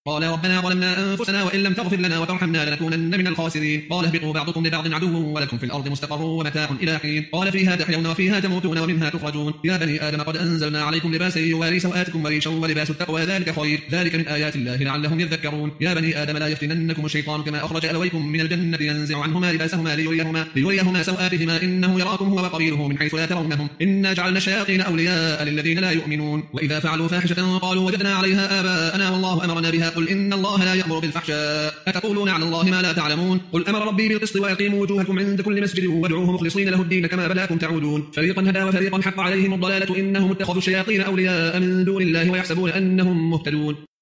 قال ربنا ظلمنا أنفسنا وإن لم تغفر لنا وترحمنا لنكونن من الخاسرين قال اهبطوا بعضكم لبعض عدو ولكم في الأرض مستقر ومتاع إلى حين قال فيها تحيون وفيها تموتون ومنها تخرجون يا بني آدم قد أنزلنا عليكم لباسا يواري سوآتكم وريشا ولباس التقوى ذلك خير ذلك من آيات الله لعلهم يذكرون يا بني آدم لا يفتننكم الشيطان كما أخرج أبويكم من الجنة ينزع عنهما لباسهما ليريهما سوآتهما إنه يراكم هو وقبيله من حيث لا ترونهم إنا جعلنا الشياطين أولياء للذين لا يؤمنون وإذا فعلوا فاحشة قالوا وجدنا عليها آباءنا والله أمرنا بها قل إن الله لا يأمر بالفحشاء أتقولون على الله ما لا تعلمون قل أمر ربي بالقسط وأقيموا وجوهكم عند كل مسجد وادعوه مخلصين له الدين كما بدأكم تعودون فريقا هدى وفريقا حق عليهم الضلالة إنهم اتخذوا الشياطين أولياء من دون الله ويحسبون أنهم مهتدون